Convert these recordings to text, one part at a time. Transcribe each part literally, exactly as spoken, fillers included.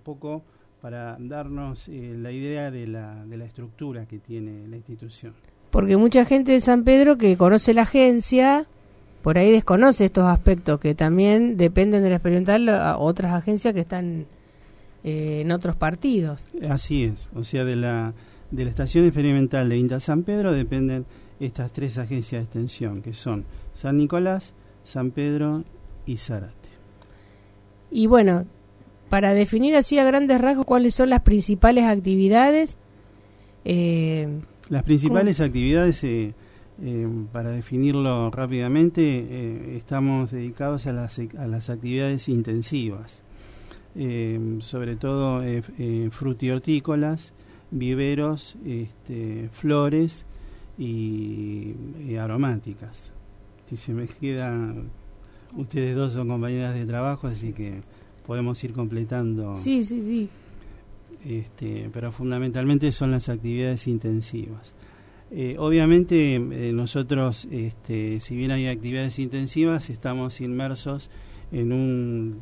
poco para darnos eh, la idea de la, de la estructura que tiene la institución. Porque mucha gente de San Pedro que conoce la agencia, por ahí desconoce estos aspectos que también dependen de la experimental a otras agencias que están eh, en otros partidos. Así es, o sea, de la, de la estación experimental de INTA San Pedro dependen estas tres agencias de extensión, que son San Nicolás, San Pedro y Zárate. Y bueno, para definir así a grandes rasgos cuáles son las principales actividades. Eh, las principales ¿cómo? actividades, eh, eh, para definirlo rápidamente, eh, estamos dedicados a las, a las actividades intensivas, eh, sobre todo eh, eh, frutihortícolas, viveros, este, flores y, y aromáticas. Si se me queda, ustedes dos son compañeras de trabajo, así que podemos ir completando. Sí, sí, sí. Este, pero fundamentalmente son las actividades intensivas. Eh, obviamente eh, nosotros, este, si bien hay actividades intensivas, estamos inmersos en un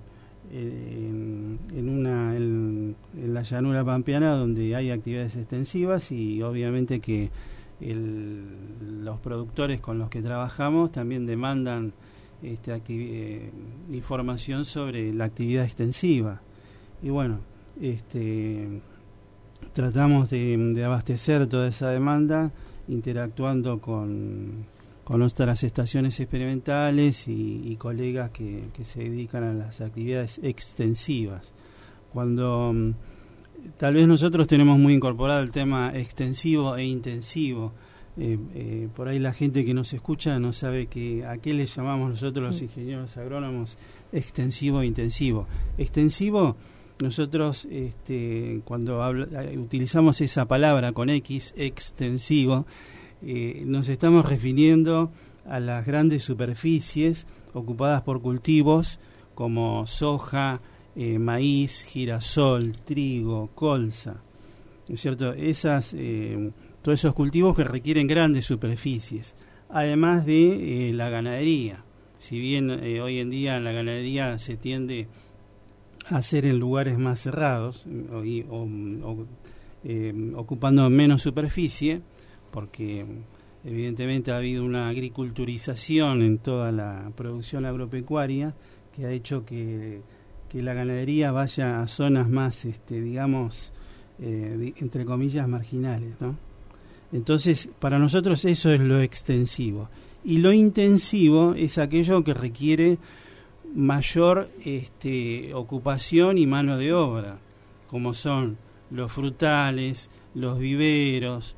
en, en una en, en la llanura pampeana, donde hay actividades extensivas, y obviamente que el, los productores con los que trabajamos también demandan este, activi- eh, información sobre la actividad extensiva, y bueno, este, tratamos de, de abastecer toda esa demanda interactuando con, con nuestras estaciones experimentales y, y colegas que, que se dedican a las actividades extensivas. Cuando tal vez nosotros tenemos muy incorporado el tema extensivo e intensivo, eh, eh, por ahí la gente que nos escucha no sabe que a qué le llamamos nosotros los ingenieros agrónomos extensivo e intensivo. Extensivo, nosotros este, cuando habla, utilizamos esa palabra con X, extensivo, eh, nos estamos refiriendo a las grandes superficies ocupadas por cultivos como soja, eh, maíz, girasol, trigo, colza, ¿no es cierto? Esas, eh, todos esos cultivos que requieren grandes superficies, además de eh, la ganadería. Si bien eh, hoy en día la ganadería se tiende a hacer en lugares más cerrados, o, o, o eh, ocupando menos superficie, porque evidentemente ha habido una agriculturización en toda la producción agropecuaria que ha hecho que, que la ganadería vaya a zonas más, este, digamos, eh, entre comillas, marginales, ¿no? Entonces, para nosotros eso es lo extensivo. Y lo intensivo es aquello que requiere mayor este, ocupación y mano de obra, como son los frutales, los viveros,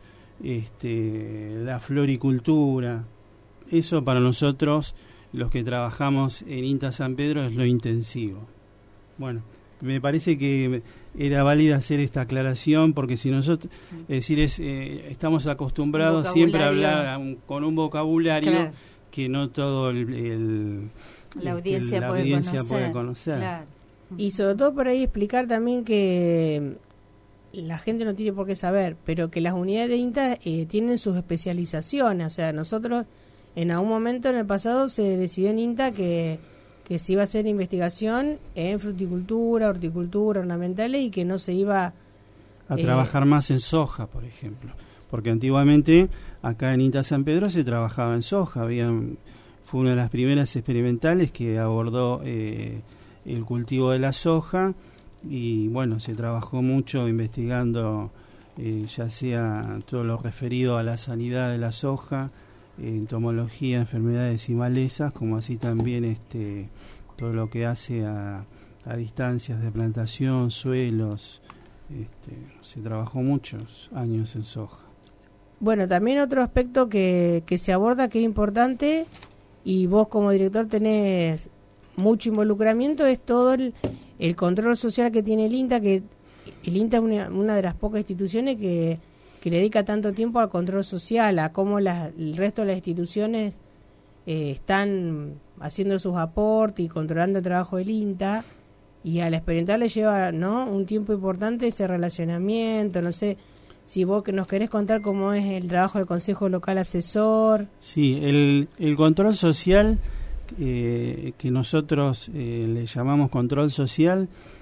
este, la floricultura. Eso para nosotros, los que trabajamos en INTA San Pedro, es lo intensivo. Bueno, me parece que era válida hacer esta aclaración, porque si nosotros, es decir, es, eh, estamos acostumbrados siempre a hablar a un, con un vocabulario, claro, que no todo el, el la audiencia, la puede, audiencia conocer, puede conocer. Claro. Y sobre todo por ahí explicar también que la gente no tiene por qué saber, pero que las unidades de INTA eh, tienen sus especializaciones. O sea, nosotros en algún momento en el pasado se decidió en INTA que, que se iba a hacer investigación en fruticultura, horticultura, ornamentales, y que no se iba a eh, trabajar más en soja, por ejemplo. Porque antiguamente acá en INTA San Pedro se trabajaba en soja. Había, fue una de las primeras experimentales que abordó eh, el cultivo de la soja, y bueno, se trabajó mucho investigando eh, ya sea todo lo referido a la sanidad de la soja, eh, entomología, enfermedades y malezas, como así también este todo lo que hace a, a distancias de plantación, suelos. Este, se trabajó muchos años en soja. Bueno, también otro aspecto que, que se aborda, que es importante, y vos como director tenés mucho involucramiento, es todo el, el control social que tiene el INTA, que el INTA es una, una de las pocas instituciones que, que le dedica tanto tiempo al control social, a cómo la, el resto de las instituciones eh, están haciendo sus aportes y controlando el trabajo del INTA, y a la experimental le lleva, ¿no?, un tiempo importante ese relacionamiento. No sé si vos que nos querés contar cómo es el trabajo del Consejo Local Asesor. Sí, el, el control social, eh, que nosotros eh, le llamamos control social,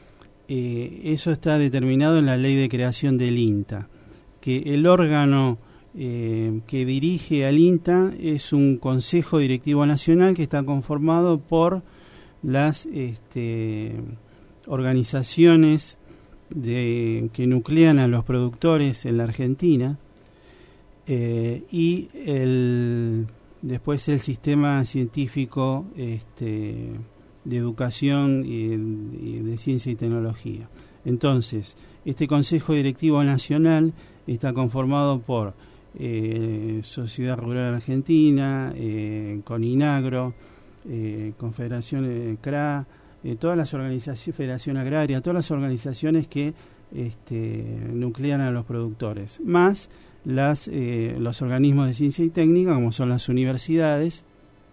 eh, eso está determinado en la ley de creación del INTA, que el órgano eh, que dirige al INTA es un Consejo Directivo Nacional que está conformado por las este, organizaciones de, que nuclean a los productores en la Argentina, eh, y el, después el sistema científico este, de educación y, y de ciencia y tecnología. Entonces, este Consejo Directivo Nacional está conformado por eh, Sociedad Rural Argentina, eh, Coninagro, eh, Confederación eh, C R A, eh, todas las organizaciones, Federación Agraria, todas las organizaciones que este, nuclean a los productores, más las eh, los organismos de ciencia y técnica, como son las universidades,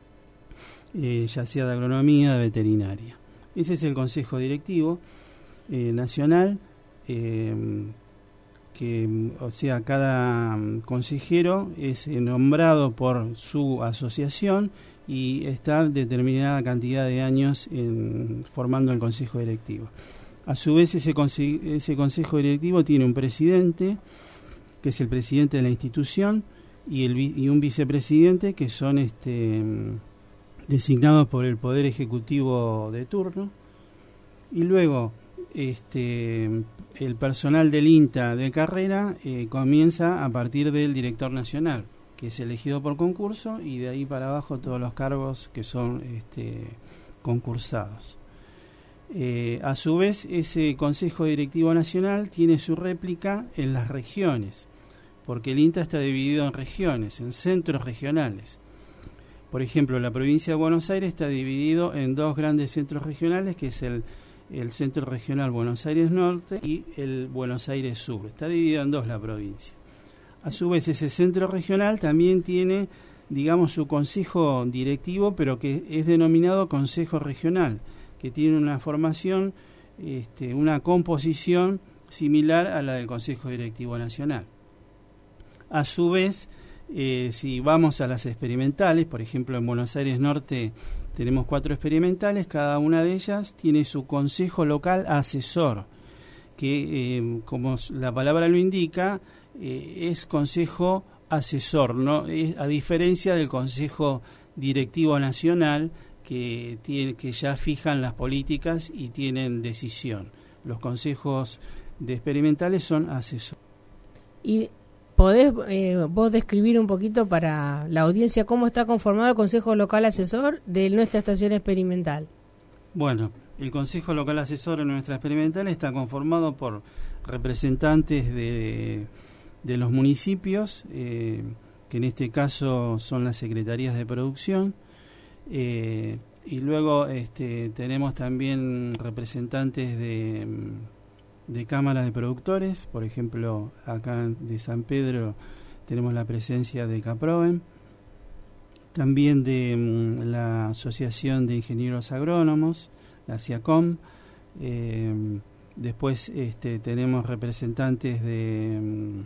eh, ya sea de agronomía, de veterinaria. Ese es el Consejo Directivo eh, Nacional, eh, que, o sea, cada consejero es nombrado por su asociación y está determinada cantidad de años en, formando el Consejo Directivo. A su vez, ese, conse- ese Consejo Directivo tiene un presidente, que es el presidente de la institución, y, el, y un vicepresidente, que son este, designados por el Poder Ejecutivo de turno. Y luego este, el personal del INTA de carrera eh, comienza a partir del director nacional, que es elegido por concurso, y de ahí para abajo todos los cargos que son este, concursados. Eh, a su vez, ese Consejo Directivo Nacional tiene su réplica en las regiones, porque el INTA está dividido en regiones, en centros regionales. Por ejemplo, la provincia de Buenos Aires está dividido en dos grandes centros regionales, que es el, el Centro Regional Buenos Aires Norte y el Buenos Aires Sur. Está dividido en dos la provincia. A su vez, ese centro regional también tiene, digamos, su consejo directivo, pero que es denominado Consejo Regional, que tiene una formación, este, una composición similar a la del Consejo Directivo Nacional. A su vez, eh, si vamos a las experimentales, por ejemplo, en Buenos Aires Norte tenemos cuatro experimentales, cada una de ellas tiene su consejo local asesor, que, eh, como la palabra lo indica, eh, es consejo asesor, ¿no? Es, a diferencia del Consejo Directivo Nacional, que, tiene, que ya fijan las políticas y tienen decisión. Los consejos de experimentales son asesores. ¿Y podés eh, vos describir un poquito para la audiencia cómo está conformado el Consejo Local Asesor de nuestra estación experimental? Bueno, el Consejo Local Asesor en nuestra experimental está conformado por representantes de, de los municipios, eh, que en este caso son las secretarías de producción, eh, y luego este, tenemos también representantes de, de cámaras de productores. Por ejemplo, acá de San Pedro tenemos la presencia de Caproven, también de um, la Asociación de Ingenieros Agrónomos, la CIACOM. Eh, después este, tenemos representantes de,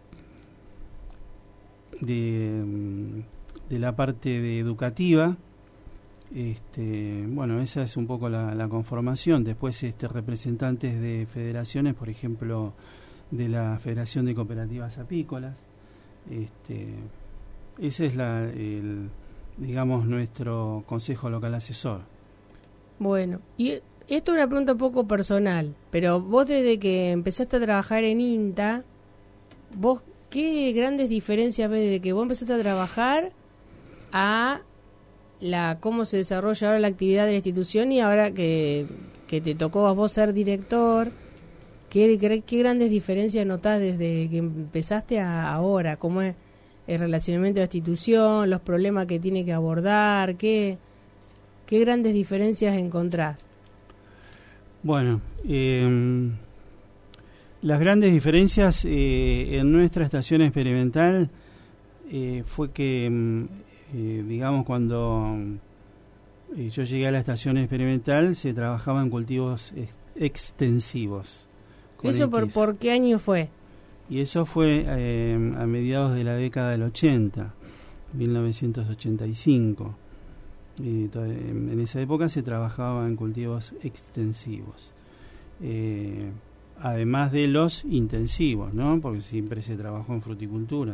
de, de la parte de educativa. Este, bueno, esa es un poco la, la conformación. Después este, representantes de federaciones, por ejemplo, de la Federación de Cooperativas Apícolas. Este, ese es la, el, digamos, nuestro Consejo Local Asesor. Bueno, y esto es una pregunta un poco personal, pero vos desde que empezaste a trabajar en INTA, vos qué grandes diferencias ves desde que vos empezaste a trabajar a la cómo se desarrolla ahora la actividad de la institución, y ahora que, que te tocó a vos ser director, ¿qué, qué grandes diferencias notás desde que empezaste a ahora? ¿Cómo es el relacionamiento de la institución, los problemas que tiene que abordar? ¿Qué, qué grandes diferencias encontrás? Bueno, eh, las grandes diferencias eh, en nuestra estación experimental eh, fue que Eh, digamos, cuando eh, yo llegué a la estación experimental se trabajaba en cultivos ex extensivos. ¿Eso por, por qué año fue? Y eso fue eh, a mediados de la década del ochenta, mil novecientos ochenta y cinco. Y en esa época se trabajaba en cultivos extensivos. eh, además de los intensivos, ¿no? Porque siempre se trabajó en fruticultura.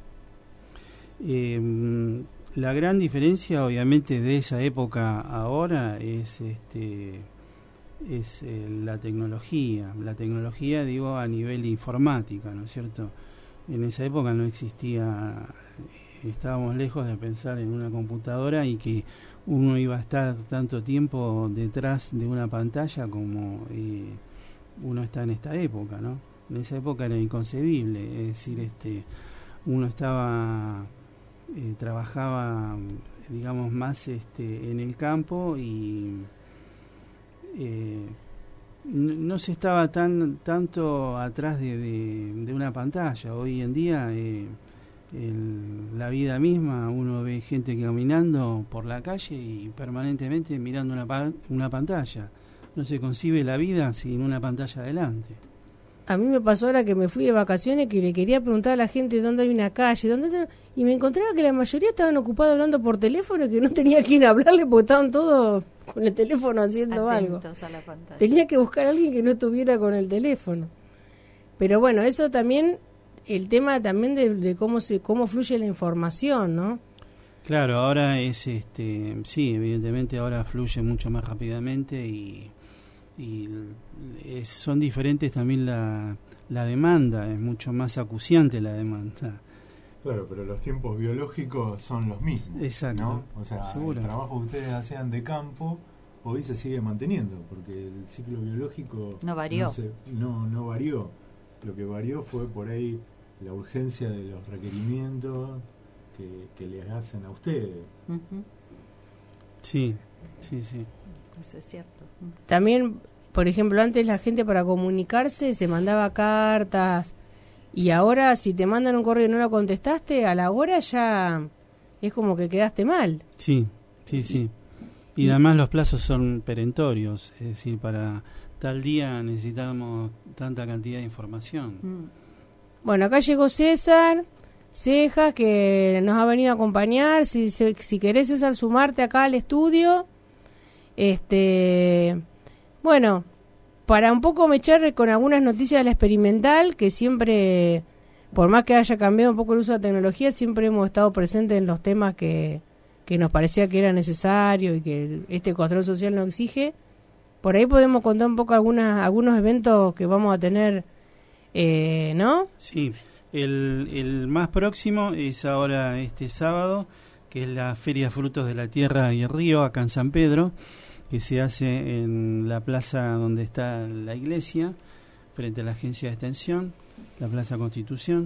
Eh, la gran diferencia, obviamente, de esa época ahora es este es eh, la tecnología. La tecnología, digo, a nivel de informática, ¿no es cierto? En esa época no existía, estábamos lejos de pensar en una computadora y que uno iba a estar tanto tiempo detrás de una pantalla como eh, uno está en esta época, ¿no? En esa época era inconcebible, es decir, este, uno estaba, eh, trabajaba, digamos, más este, en el campo y eh, no, no se estaba tan tanto atrás de, de, de una pantalla. Hoy en día, eh, el, la vida misma, uno ve gente caminando por la calle y permanentemente mirando una, pa- una pantalla. No se concibe la vida sin una pantalla adelante. A mí me pasó ahora que me fui de vacaciones que le quería preguntar a la gente dónde hay una calle, dónde está, y me encontraba que la mayoría estaban ocupados hablando por teléfono y que no tenía a quién hablarle porque estaban todos con el teléfono haciendo algo. Atentos a la pantalla. Tenía que buscar a alguien que no estuviera con el teléfono. Pero bueno, eso también, el tema también de, de cómo se cómo fluye la información, ¿no? Claro, ahora es, este, sí, evidentemente ahora fluye mucho más rápidamente y, y es, son diferentes también la, la demanda, es mucho más acuciante la demanda. Claro, pero los tiempos biológicos son los mismos. Exacto. ¿No? O sea, Seguro. El trabajo que ustedes hacían de campo hoy se sigue manteniendo, porque el ciclo biológico no varió. No, se, no, no varió. Lo que varió fue por ahí la urgencia de los requerimientos que, que les hacen a ustedes. Uh-huh. Sí, sí, sí. Eso es cierto. También, por ejemplo, antes la gente para comunicarse se mandaba cartas y ahora si te mandan un correo y no lo contestaste, a la hora ya es como que quedaste mal. Sí, sí, sí. Y, y además los plazos son perentorios, es decir, para tal día necesitamos tanta cantidad de información. Mm. Bueno, acá llegó César Cejas, que nos ha venido a acompañar. Si, si, si querés, César, sumarte acá al estudio. Este, bueno, para un poco mechar con algunas noticias de la experimental, que siempre, por más que haya cambiado un poco el uso de la tecnología, siempre hemos estado presentes en los temas que, que nos parecía que era necesario y que este control social nos exige. Por ahí podemos contar un poco algunas, algunos eventos que vamos a tener, eh, ¿no? Sí, el, el más próximo es ahora este sábado, que es la Feria Frutos de la Tierra y el Río, acá en San Pedro, que se hace en la plaza donde está la iglesia, frente a la agencia de extensión, la Plaza Constitución.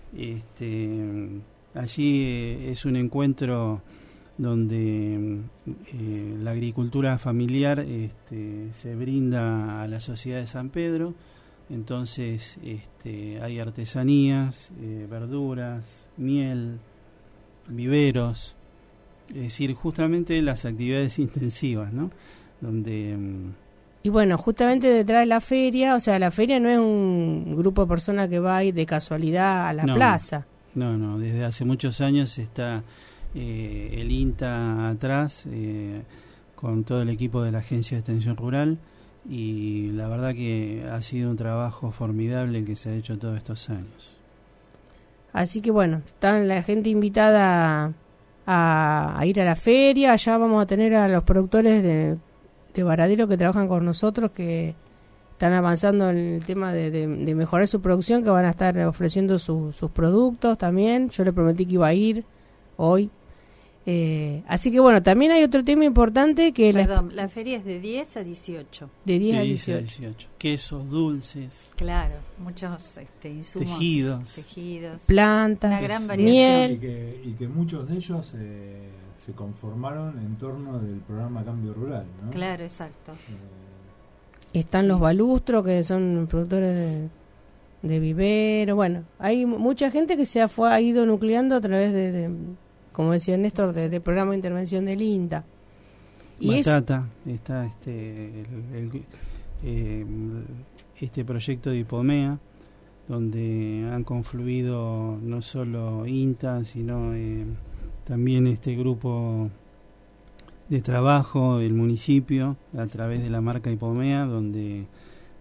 Este, allí eh, es un encuentro donde eh, la agricultura familiar este, se brinda a la sociedad de San Pedro. Entonces este, hay artesanías, eh, verduras, miel, viveros, es decir, justamente las actividades intensivas, ¿no? Donde y bueno, justamente detrás de la feria, o sea, la feria no es un grupo de personas que va ahí de casualidad a la no, plaza. No, no, desde hace muchos años está eh, el INTA atrás, eh, con todo el equipo de la Agencia de Extensión Rural, y la verdad que ha sido un trabajo formidable el que se ha hecho todos estos años. Así que bueno, están la gente invitada a, a ir a la feria. Allá vamos a tener a los productores de, de Varadero que trabajan con nosotros, que están avanzando en el tema de, de, de mejorar su producción, que van a estar ofreciendo su, sus productos también. Yo le prometí que iba a ir hoy. Eh, así que bueno, también hay otro tema importante que Perdón, la, la feria es de diez a dieciocho. De diez de a dieciocho. dieciocho. Quesos, dulces. Claro, muchos este, insumos. Tejidos. Tejidos. Plantas. Una gran variación. Miel. Y que, y que muchos de ellos eh, se conformaron en torno del programa Cambio Rural, ¿no? Claro, exacto. Eh, Están sí. los balustros, que son productores de, de vivero. Bueno, hay mucha gente que se ha, fue, ha ido nucleando a través de, de como decía Néstor, del de programa de intervención del INTA. Y Batata, es, está este el, el, eh, este proyecto de Hipomea, donde han confluido no solo INTA, sino eh, también este grupo de trabajo del municipio a través de la marca Hipomea, donde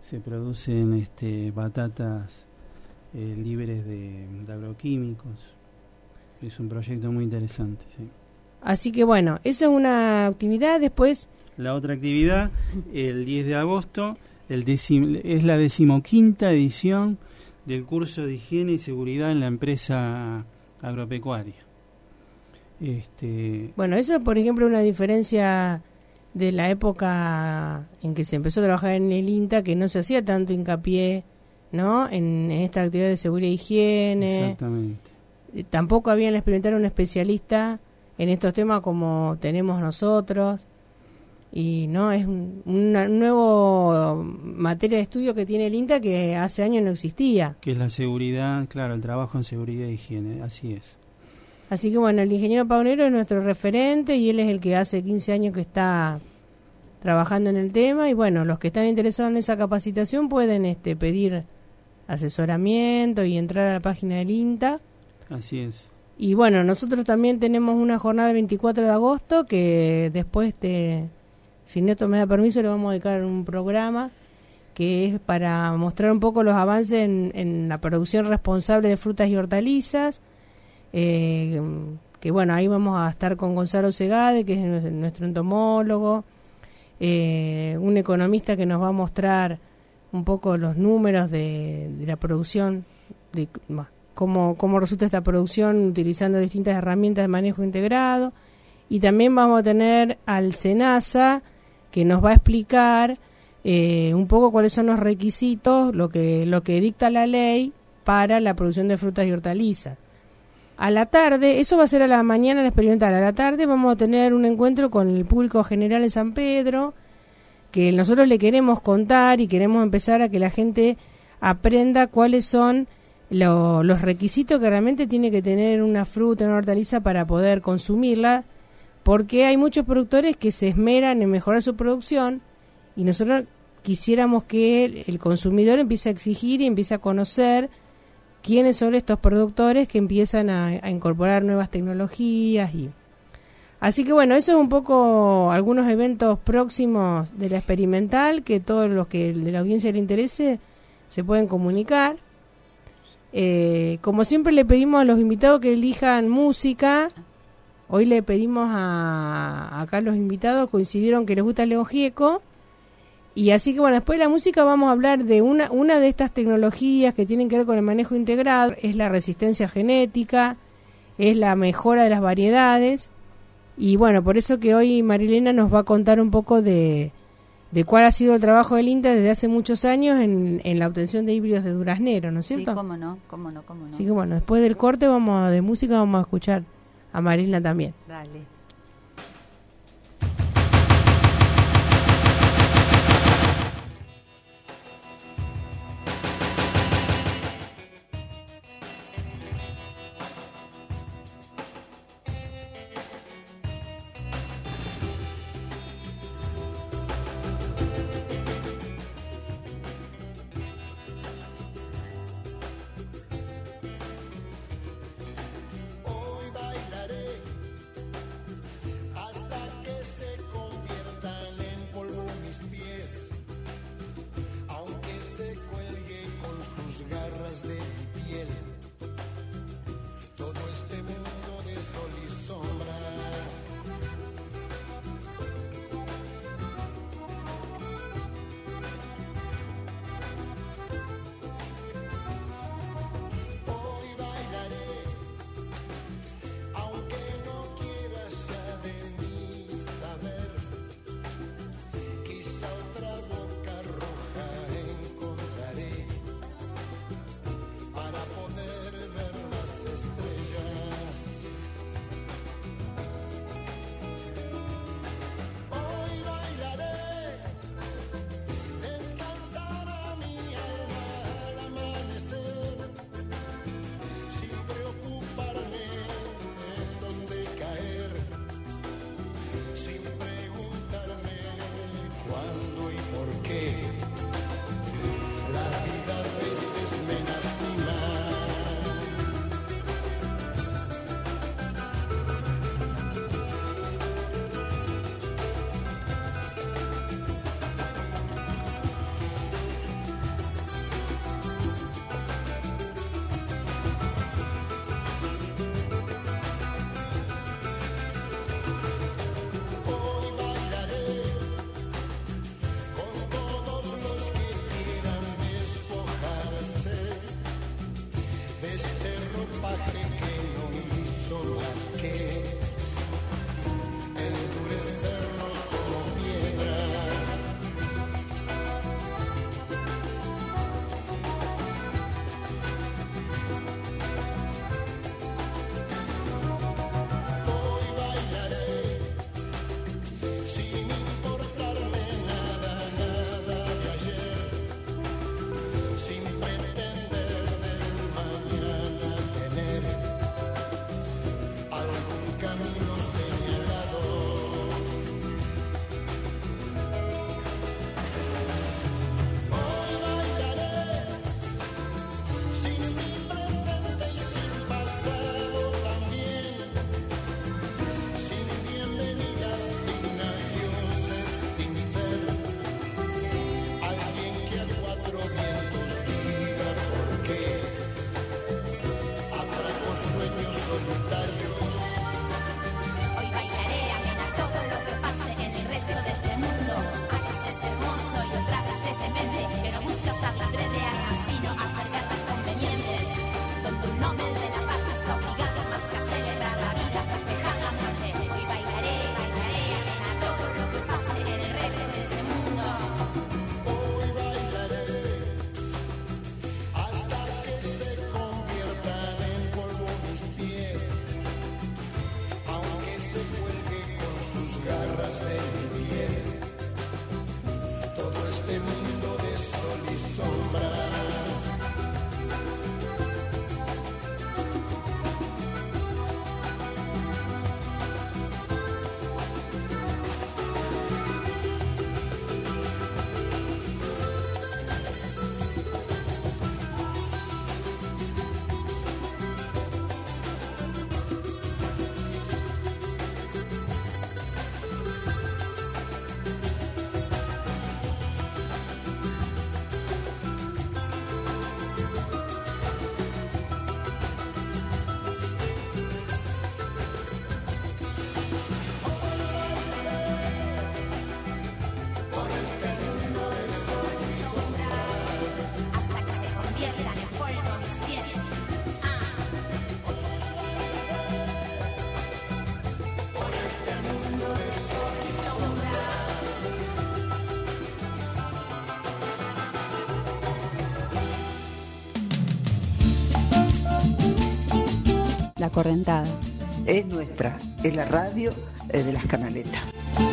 se producen este, batatas eh, libres de, de agroquímicos. Es un proyecto muy interesante, sí. Así que bueno, eso es una actividad. Después, la otra actividad, el diez de agosto, el decim, es la decimoquinta edición del curso de higiene y seguridad en la empresa agropecuaria. Este, bueno, eso por ejemplo una diferencia de la época en que se empezó a trabajar en el INTA, que no se hacía tanto hincapié, ¿no?, en, en esta actividad de seguridad e higiene. Exactamente. Tampoco habían experimentado un especialista en estos temas como tenemos nosotros, y no es un, una nueva materia de estudio que tiene el INTA que hace años no existía. Que es la seguridad, claro, el trabajo en seguridad e higiene, así es. Así que bueno, el ingeniero Paunero es nuestro referente y él es el que hace quince años que está trabajando en el tema, y bueno, los que están interesados en esa capacitación pueden este, pedir asesoramiento y entrar a la página del INTA. Así es. Y bueno, nosotros también tenemos una jornada el veinticuatro de agosto que después, te, si Neto me da permiso, le vamos a dedicar un programa que es para mostrar un poco los avances en, en la producción responsable de frutas y hortalizas. Eh, que bueno, ahí vamos a estar con Gonzalo Segade, que es nuestro entomólogo, eh, un economista que nos va a mostrar un poco los números de, de la producción, de bah, cómo, cómo resulta esta producción utilizando distintas herramientas de manejo integrado. Y también vamos a tener al SENASA, que nos va a explicar eh, un poco cuáles son los requisitos, lo que, lo que dicta la ley para la producción de frutas y hortalizas. A la tarde, eso va a ser a la mañana la experimental, a la tarde vamos a tener un encuentro con el público general en San Pedro, que nosotros le queremos contar y queremos empezar a que la gente aprenda cuáles son lo, los requisitos que realmente tiene que tener una fruta, una hortaliza para poder consumirla, porque hay muchos productores que se esmeran en mejorar su producción y nosotros quisiéramos que el, el consumidor empiece a exigir y empiece a conocer quiénes son estos productores que empiezan a, a incorporar nuevas tecnologías. Y así que bueno, eso es un poco algunos eventos próximos de la experimental, que todos los que de la audiencia le interese se pueden comunicar. Eh, como siempre le pedimos a los invitados que elijan música. Hoy le pedimos a acá los invitados, coincidieron que les gusta León Gieco. Y así que bueno, después de la música vamos a hablar de una, una de estas tecnologías que tienen que ver con el manejo integrado, es la resistencia genética, es la mejora de las variedades, y bueno, por eso que hoy Marilena nos va a contar un poco de, de cuál ha sido el trabajo del INTA desde hace muchos años en, en la obtención de híbridos de duraznero, ¿no es cierto? Sí, cómo no, cómo no, cómo no. Así que bueno, después del corte vamos a, de música vamos a escuchar a Marilena también. Dale. La Correntada. Es nuestra, es la radio eh, de las Canaletas.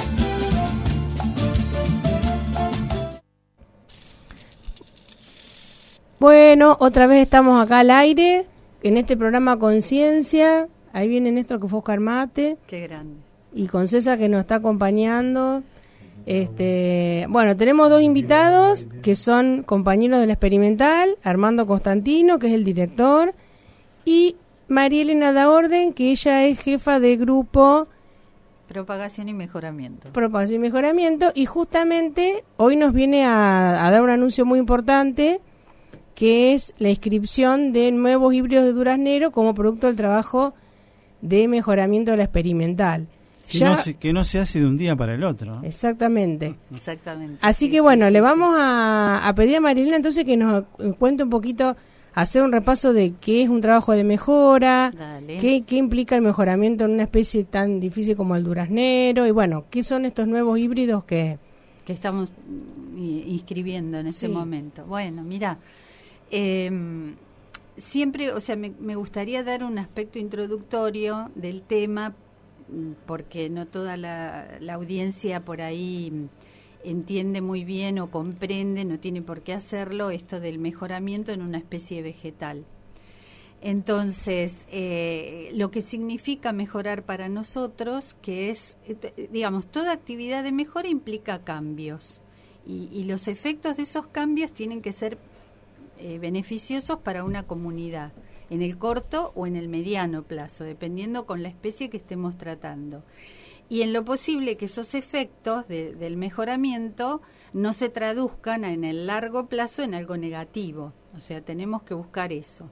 Bueno, otra vez estamos acá al aire, en este programa Conciencia. Ahí viene Néstor, que fue Oscar Mate. Qué grande. Y con César, que nos está acompañando. Este, bueno, tenemos dos invitados que son compañeros de la Experimental, Armando Constantino, que es el director, y María Elena Daorden, que ella es jefa de grupo Propagación y Mejoramiento. Propagación y Mejoramiento, y justamente hoy nos viene a, a dar un anuncio muy importante, que es la inscripción de nuevos híbridos de duraznero como producto del trabajo de mejoramiento de la Experimental. Que, Ya, no se, que no se hace de un día para el otro. exactamente. Exactamente. Así sí, que sí, bueno, sí, le sí. vamos a, a pedir a Marilena entonces que nos cuente un poquito, hacer un repaso de qué es un trabajo de mejora, Dale. qué, qué implica el mejoramiento en una especie tan difícil como el duraznero, y bueno, qué son estos nuevos híbridos que... que estamos i- inscribiendo en este Sí. momento. Bueno, mira, eh, siempre, o sea, me, me gustaría dar un aspecto introductorio del tema, mm, porque no toda la, la audiencia por ahí mm, entiende muy bien o comprende, no tiene por qué hacerlo, esto del mejoramiento en una especie vegetal. Entonces, eh, lo que significa mejorar para nosotros, que es, eh, digamos, toda actividad de mejora implica cambios, y, y los efectos de esos cambios tienen que ser eh, beneficiosos para una comunidad, en el corto o en el mediano plazo, dependiendo con la especie que estemos tratando. Y en lo posible que esos efectos de, del mejoramiento no se traduzcan en el largo plazo en algo negativo, o sea, tenemos que buscar eso.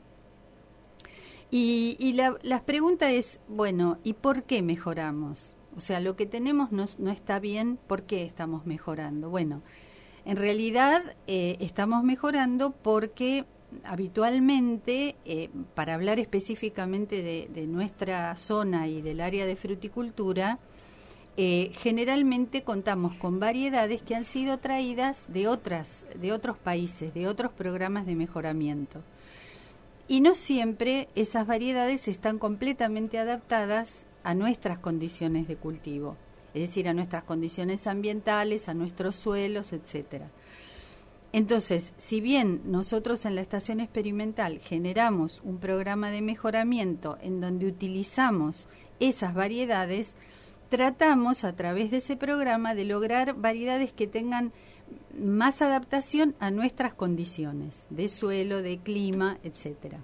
Y, y la, la pregunta es, bueno, ¿y por qué mejoramos? O sea, lo que tenemos no, no está bien, ¿por qué estamos mejorando? Bueno, en realidad eh, estamos mejorando porque habitualmente, eh, para hablar específicamente de, de nuestra zona y del área de fruticultura, eh, generalmente contamos con variedades que han sido traídas de otras, de otros países, de otros programas de mejoramiento. Y no siempre esas variedades están completamente adaptadas a nuestras condiciones de cultivo, es decir, a nuestras condiciones ambientales, a nuestros suelos, etcétera. Entonces, si bien nosotros en la estación experimental generamos un programa de mejoramiento en donde utilizamos esas variedades, tratamos a través de ese programa de lograr variedades que tengan más adaptación a nuestras condiciones de suelo, de clima, etcétera.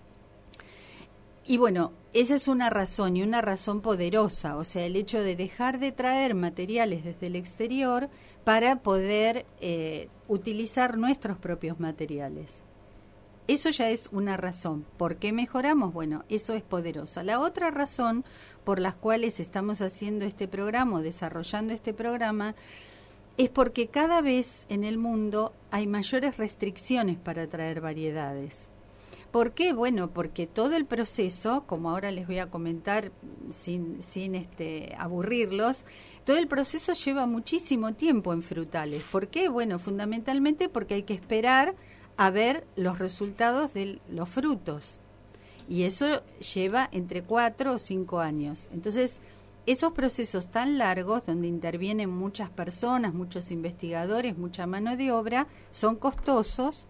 Y bueno, esa es una razón, y una razón poderosa, o sea, el hecho de dejar de traer materiales desde el exterior para poder eh, utilizar nuestros propios materiales. Eso ya es una razón. ¿Por qué mejoramos? Bueno, eso es poderosa. La otra razón por las cuales estamos haciendo este programa, o desarrollando este programa, es porque cada vez en el mundo hay mayores restricciones para traer variedades. ¿Por qué? Bueno, porque todo el proceso, como ahora les voy a comentar sin, sin este, aburrirlos, todo el proceso lleva muchísimo tiempo en frutales. ¿Por qué? Bueno, fundamentalmente porque hay que esperar a ver los resultados de los frutos. Y eso lleva entre cuatro o cinco años. Entonces, esos procesos tan largos, donde intervienen muchas personas, muchos investigadores, mucha mano de obra, son costosos,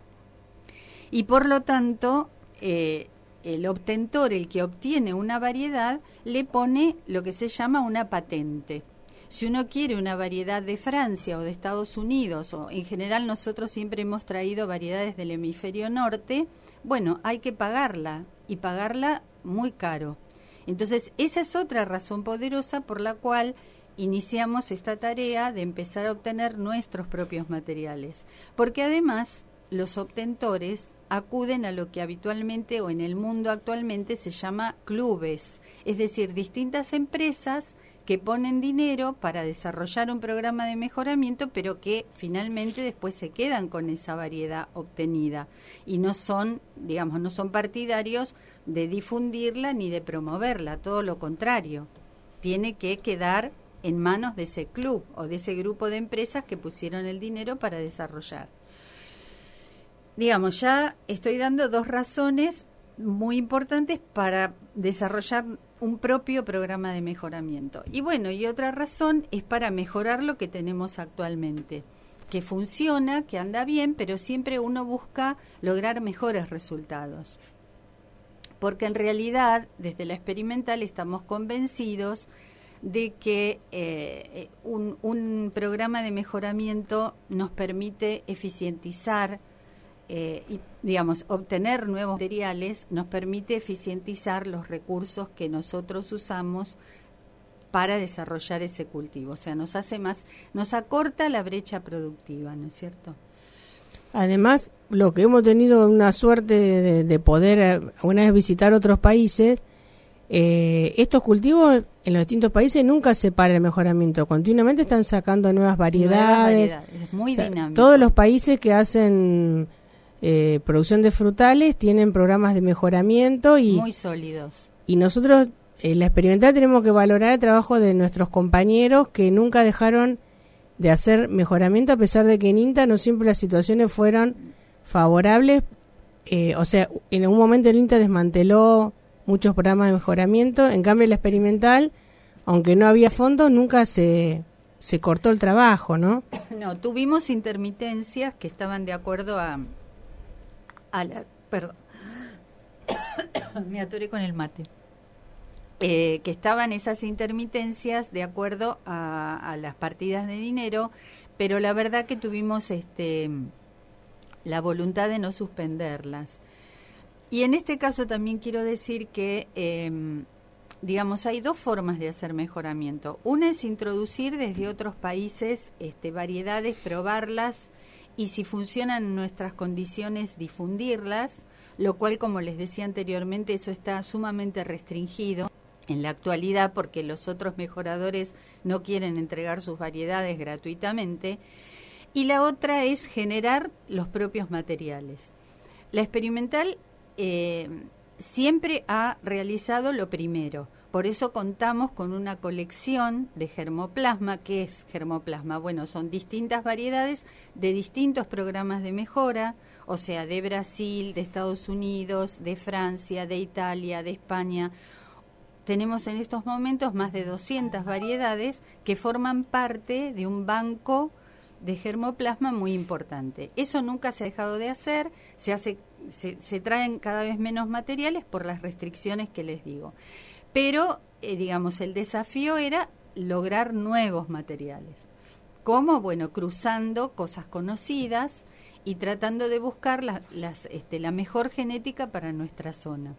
y por lo tanto eh, el obtentor, el que obtiene una variedad, le pone lo que se llama una patente. Si uno quiere una variedad de Francia o de Estados Unidos, o en general nosotros siempre hemos traído variedades del hemisferio norte, bueno, hay que pagarla, y pagarla muy caro. Entonces, esa es otra razón poderosa por la cual iniciamos esta tarea de empezar a obtener nuestros propios materiales. Porque además, los obtentores acuden a lo que habitualmente o en el mundo actualmente se llama clubes, es decir, distintas empresas que ponen dinero para desarrollar un programa de mejoramiento, pero que finalmente después se quedan con esa variedad obtenida y no son, digamos, no son partidarios de difundirla ni de promoverla, todo lo contrario, tiene que quedar en manos de ese club o de ese grupo de empresas que pusieron el dinero para desarrollar. Digamos, ya estoy dando dos razones muy importantes para desarrollar un propio programa de mejoramiento. Y bueno, y otra razón es para mejorar lo que tenemos actualmente, que funciona, que anda bien, pero siempre uno busca lograr mejores resultados. Porque en realidad, desde la experimental, estamos convencidos de que eh, un, un programa de mejoramiento nos permite eficientizar eh, y, digamos, obtener nuevos materiales, nos permite eficientizar los recursos que nosotros usamos para desarrollar ese cultivo. O sea, nos hace más, nos acorta la brecha productiva, ¿no es cierto? Además, lo que hemos tenido una suerte de, de poder una vez visitar otros países, eh, estos cultivos en los distintos países nunca se para el mejoramiento, continuamente están sacando nuevas variedades, nuevas variedades. Es muy o sea, dinámico. Todos los países que hacen eh, producción de frutales tienen programas de mejoramiento y muy sólidos. Y nosotros en la experimental tenemos que valorar el trabajo de nuestros compañeros que nunca dejaron de hacer mejoramiento, a pesar de que en INTA no siempre las situaciones fueron favorables. Eh, o sea, en un momento el INTA desmanteló muchos programas de mejoramiento, en cambio la experimental, aunque no había fondos, nunca se, se cortó el trabajo, ¿no? No, tuvimos intermitencias que estaban de acuerdo a, a la... Perdón, me atoré con el mate. Eh, que estaban esas intermitencias de acuerdo a, a las partidas de dinero, pero la verdad que tuvimos este la voluntad de no suspenderlas. Y en este caso también quiero decir que, eh, digamos, hay dos formas de hacer mejoramiento. Una es introducir desde otros países este, variedades, probarlas y si funcionan en nuestras condiciones, difundirlas, lo cual, como les decía anteriormente, eso está sumamente restringido en la actualidad porque los otros mejoradores no quieren entregar sus variedades gratuitamente. Y la otra es generar los propios materiales. La experimental eh, siempre ha realizado lo primero. Por eso contamos con una colección de germoplasma. ¿Qué es germoplasma? Bueno, son distintas variedades de distintos programas de mejora, o sea, de Brasil, de Estados Unidos, de Francia, de Italia, de España. Tenemos en estos momentos más de doscientas variedades que forman parte de un banco de germoplasma muy importante. Eso nunca se ha dejado de hacer, se hace, se, se traen cada vez menos materiales por las restricciones que les digo. Pero, eh, digamos, el desafío era lograr nuevos materiales. ¿Cómo? Bueno, cruzando cosas conocidas y tratando de buscar la, las, este, la mejor genética para nuestra zona.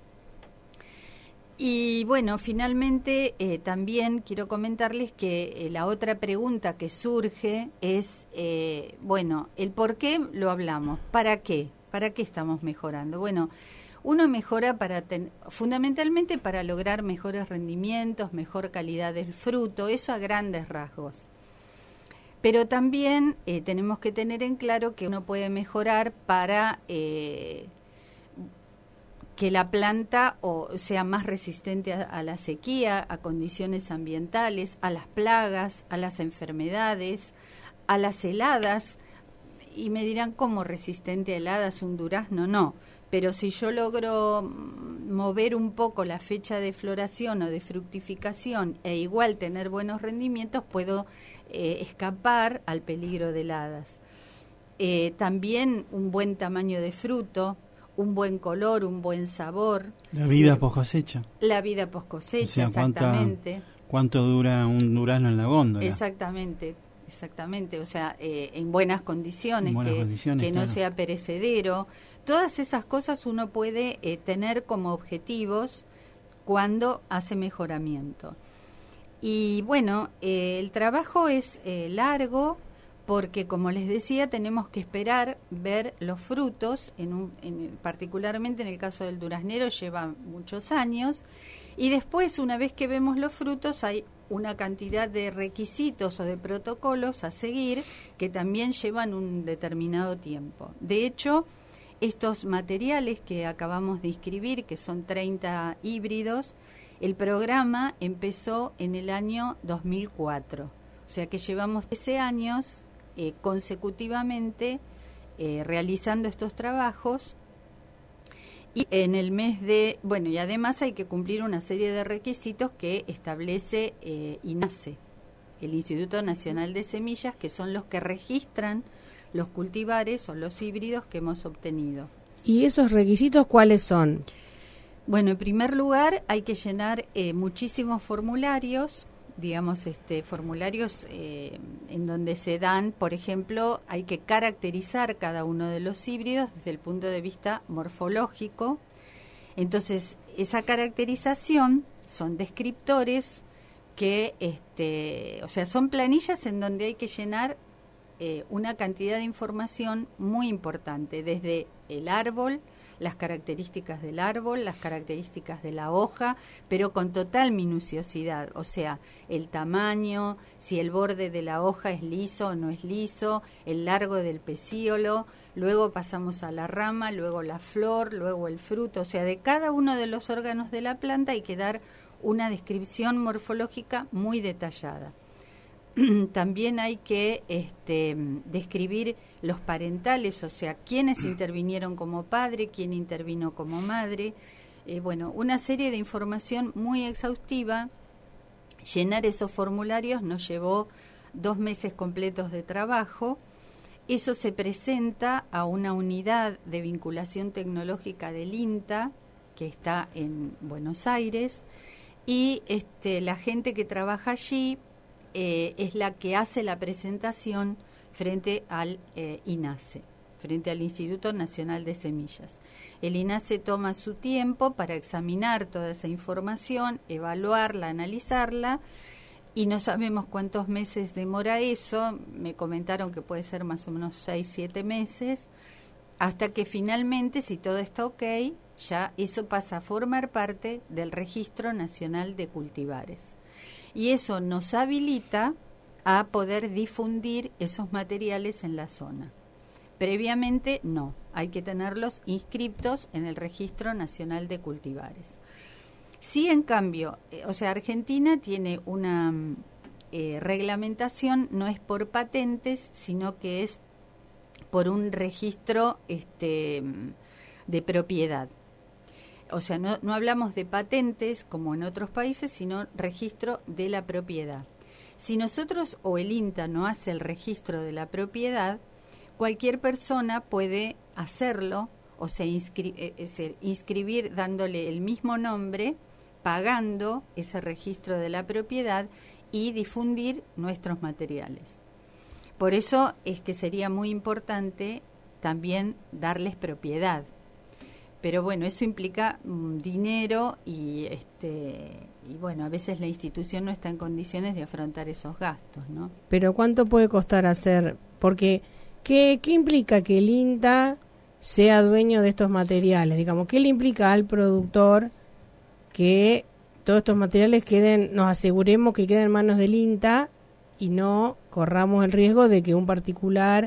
Y bueno, finalmente eh, también quiero comentarles que eh, la otra pregunta que surge es, eh, bueno, el por qué lo hablamos, ¿para qué? ¿Para qué estamos mejorando? Bueno, uno mejora para ten, fundamentalmente para lograr mejores rendimientos, mejor calidad del fruto, eso a grandes rasgos. Pero también eh, tenemos que tener en claro que uno puede mejorar para... Eh, que la planta o sea más resistente a, a la sequía, a condiciones ambientales, a las plagas, a las enfermedades, a las heladas. Y me dirán, ¿cómo resistente a heladas un durazno? No, pero si yo logro mover un poco la fecha de floración o de fructificación e igual tener buenos rendimientos, puedo eh, escapar al peligro de heladas. Eh, también un buen tamaño de fruto, un buen color, un buen sabor. La vida sí. post cosecha. La vida post cosecha, o sea, exactamente. ¿cuánta, ¿Cuánto dura un durazno en la góndola? Exactamente, exactamente. O sea, eh, en buenas condiciones, en buenas que, condiciones, que claro. no sea perecedero. Todas esas cosas uno puede eh, tener como objetivos cuando hace mejoramiento. Y bueno, eh, el trabajo es eh, largo, porque como les decía tenemos que esperar ver los frutos, en un, en, particularmente en el caso del duraznero lleva muchos años, y después una vez que vemos los frutos hay una cantidad de requisitos o de protocolos a seguir que también llevan un determinado tiempo. De hecho, estos materiales que acabamos de inscribir, que son treinta híbridos, el programa empezó en el año dos mil cuatro, o sea que llevamos trece años Eh, consecutivamente eh, realizando estos trabajos Y en el mes de, bueno, y además hay que cumplir una serie de requisitos que establece eh, INASE, el Instituto Nacional de Semillas, que son los que registran los cultivares o los híbridos que hemos obtenido. ¿Y esos requisitos cuáles son? Bueno, en primer lugar hay que llenar eh, muchísimos formularios, digamos, este, formularios eh, en donde se dan, por ejemplo, hay que caracterizar cada uno de los híbridos desde el punto de vista morfológico. Entonces, esa caracterización son descriptores que, este, o sea, son planillas en donde hay que llenar eh, una cantidad de información muy importante, desde el árbol, las características del árbol, las características de la hoja, pero con total minuciosidad, o sea, el tamaño, si el borde de la hoja es liso o no es liso, el largo del pecíolo, luego pasamos a la rama, luego la flor, luego el fruto, o sea, de cada uno de los órganos de la planta hay que dar una descripción morfológica muy detallada. También hay que este, describir los parentales, o sea, quiénes intervinieron como padre, quién intervino como madre. Eh, bueno, una serie de información muy exhaustiva. Llenar esos formularios nos llevó dos meses completos de trabajo. Eso se presenta a una unidad de vinculación tecnológica del INTA, que está en Buenos Aires, y este, la gente que trabaja allí Eh, es la que hace la presentación frente al eh, INASE, frente al Instituto Nacional de Semillas. El INASE toma su tiempo para examinar toda esa información, evaluarla, analizarla, y no sabemos cuántos meses demora eso. Me comentaron que puede ser más o menos seis, siete meses, hasta que finalmente, si todo está ok, ya eso pasa a formar parte del Registro Nacional de Cultivares. Y eso nos habilita a poder difundir esos materiales en la zona. Previamente no, hay que tenerlos inscriptos en el Registro Nacional de Cultivares. Sí, en cambio, eh, o sea, Argentina tiene una eh, reglamentación, no es por patentes, sino que es por un registro este, de propiedad. O sea, no, no hablamos de patentes como en otros países, sino registro de la propiedad. Si nosotros o el INTA no hace el registro de la propiedad, cualquier persona puede hacerlo, o sea, inscri- eh, inscribir dándole el mismo nombre, pagando ese registro de la propiedad y difundir nuestros materiales. Por eso es que sería muy importante también darles propiedad. Pero bueno, eso implica um, dinero y este y bueno, a veces la institución no está en condiciones de afrontar esos gastos, ¿no? Pero ¿cuánto puede costar hacer? Porque ¿qué, qué implica que el INTA sea dueño de estos materiales? Digamos, ¿qué le implica al productor que todos estos materiales queden, nos aseguremos que queden en manos del INTA y no corramos el riesgo de que un particular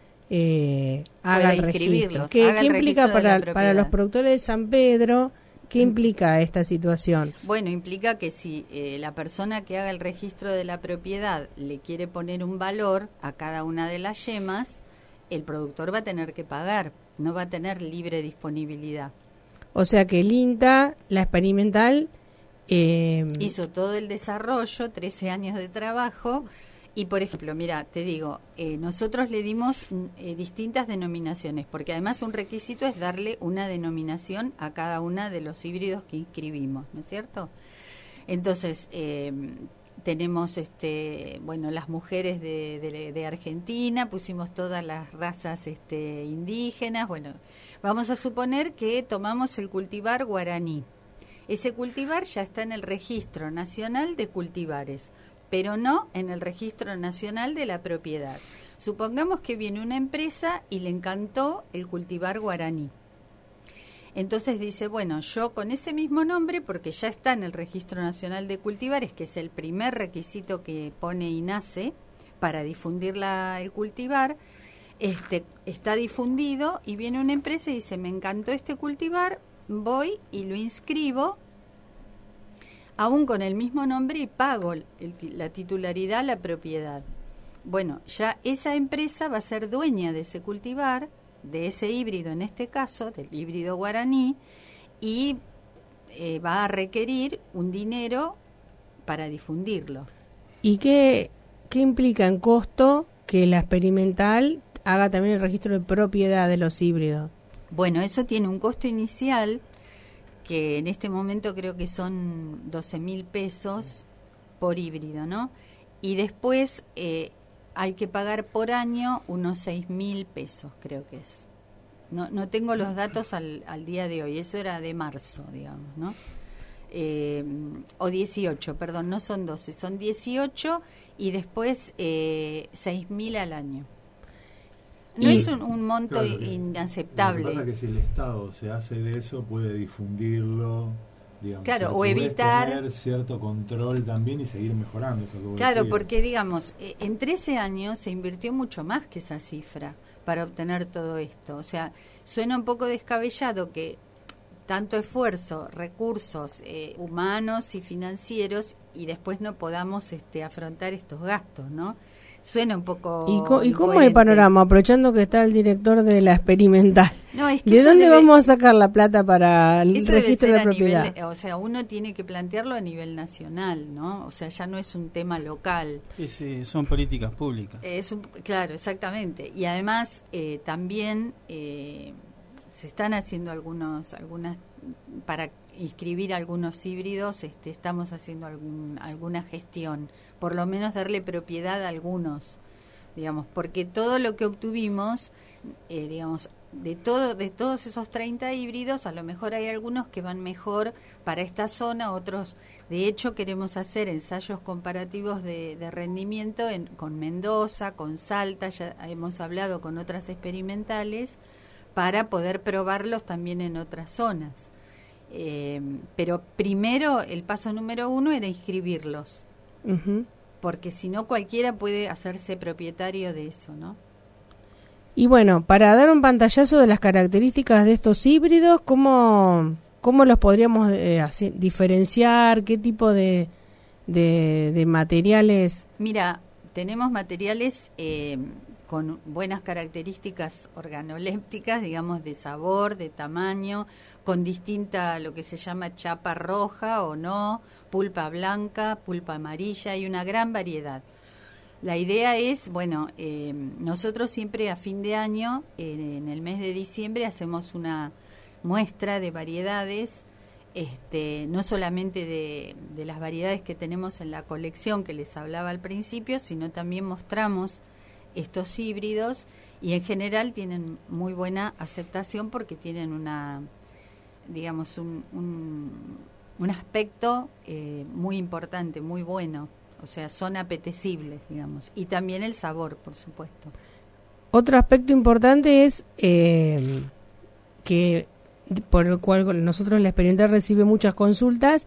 Eh, haga el registro? ¿Qué, haga ¿qué el implica registro para, para los productores de San Pedro? ¿Qué implica esta situación? Bueno, implica que si eh, la persona que haga el registro de la propiedad le quiere poner un valor a cada una de las yemas, el productor va a tener que pagar, no va a tener libre disponibilidad. O sea que el INTA, la experimental, eh, hizo todo el desarrollo, trece años de trabajo. Y, por ejemplo, mira, te digo, eh, nosotros le dimos eh, distintas denominaciones, porque además un requisito es darle una denominación a cada una de los híbridos que inscribimos, ¿no es cierto? Entonces, eh, tenemos, este, bueno, las mujeres de, de, de Argentina, pusimos todas las razas este, indígenas. Bueno, vamos a suponer que tomamos el cultivar guaraní. Ese cultivar ya está en el Registro Nacional de Cultivares, pero no en el Registro Nacional de la Propiedad. Supongamos que viene una empresa y le encantó el cultivar guaraní. Entonces dice, bueno, yo con ese mismo nombre, porque ya está en el Registro Nacional de Cultivares, que es el primer requisito que pone INASE para difundir la, el cultivar, este, está difundido y viene una empresa y dice, me encantó este cultivar, voy y lo inscribo, aún con el mismo nombre, y pago el, la titularidad, la propiedad. Bueno, ya esa empresa va a ser dueña de ese cultivar de ese híbrido, en este caso, del híbrido guaraní, y eh, va a requerir un dinero para difundirlo. ¿Y qué, qué implica en costo que la experimental haga también el registro de propiedad de los híbridos? Bueno, eso tiene un costo inicial que en este momento creo que son doce mil pesos por híbrido, ¿no? Y después eh, hay que pagar por año unos seis mil pesos, creo que es. No, no tengo los datos al, al día de hoy, eso era de marzo, digamos, ¿no? Eh, o dieciocho, perdón, no son doce, son dieciocho y después eh, seis mil al año. No y, es un, un monto claro, que, inaceptable. Lo que pasa es que si el Estado se hace de eso, puede difundirlo, digamos, claro, o evitar tener cierto control también y seguir mejorando esto que claro, decías. Porque digamos, eh, en trece años se invirtió mucho más que esa cifra para obtener todo esto. O sea, suena un poco descabellado que tanto esfuerzo, recursos eh, humanos y financieros y después no podamos este, afrontar estos gastos, ¿no? Suena un poco ¿Y, co ¿y cómo es el panorama? Aprovechando que está el director de la experimental. No, es que ¿De dónde debe, vamos a sacar la plata para el registro de propiedad? Nivel, o sea, uno tiene que plantearlo a nivel nacional, ¿no? O sea, ya no es un tema local. Es, eh, son políticas públicas. Es un, claro, exactamente. Y además eh, también eh, se están haciendo algunos, algunas, para inscribir algunos híbridos, este, estamos haciendo algún, alguna gestión, por lo menos darle propiedad a algunos, digamos, porque todo lo que obtuvimos, eh, digamos, de todo, de todos esos treinta híbridos, a lo mejor hay algunos que van mejor para esta zona, otros, de hecho, queremos hacer ensayos comparativos de, de rendimiento en, con Mendoza, con Salta, ya hemos hablado con otras experimentales, para poder probarlos también en otras zonas. Eh, pero primero, el paso número uno era inscribirlos, uh-huh. porque si no cualquiera puede hacerse propietario de eso, ¿no? Y bueno, para dar un pantallazo de las características de estos híbridos, ¿cómo, cómo los podríamos eh, así, diferenciar? ¿Qué tipo de, de, de materiales? Mira, tenemos materiales eh, con buenas características organolépticas, digamos, de sabor, de tamaño, con distinta, lo que se llama chapa roja o no, pulpa blanca, pulpa amarilla, hay una gran variedad. La idea es, bueno, eh, nosotros siempre a fin de año, eh, en el mes de diciembre, hacemos una muestra de variedades, este, no solamente de, de las variedades que tenemos en la colección que les hablaba al principio, sino también mostramos estos híbridos y en general tienen muy buena aceptación porque tienen una, digamos, un, un, un aspecto eh, muy importante, muy bueno. O sea, son apetecibles, digamos. Y también el sabor, por supuesto. Otro aspecto importante es eh, que, por el cual nosotros la experimental recibe muchas consultas,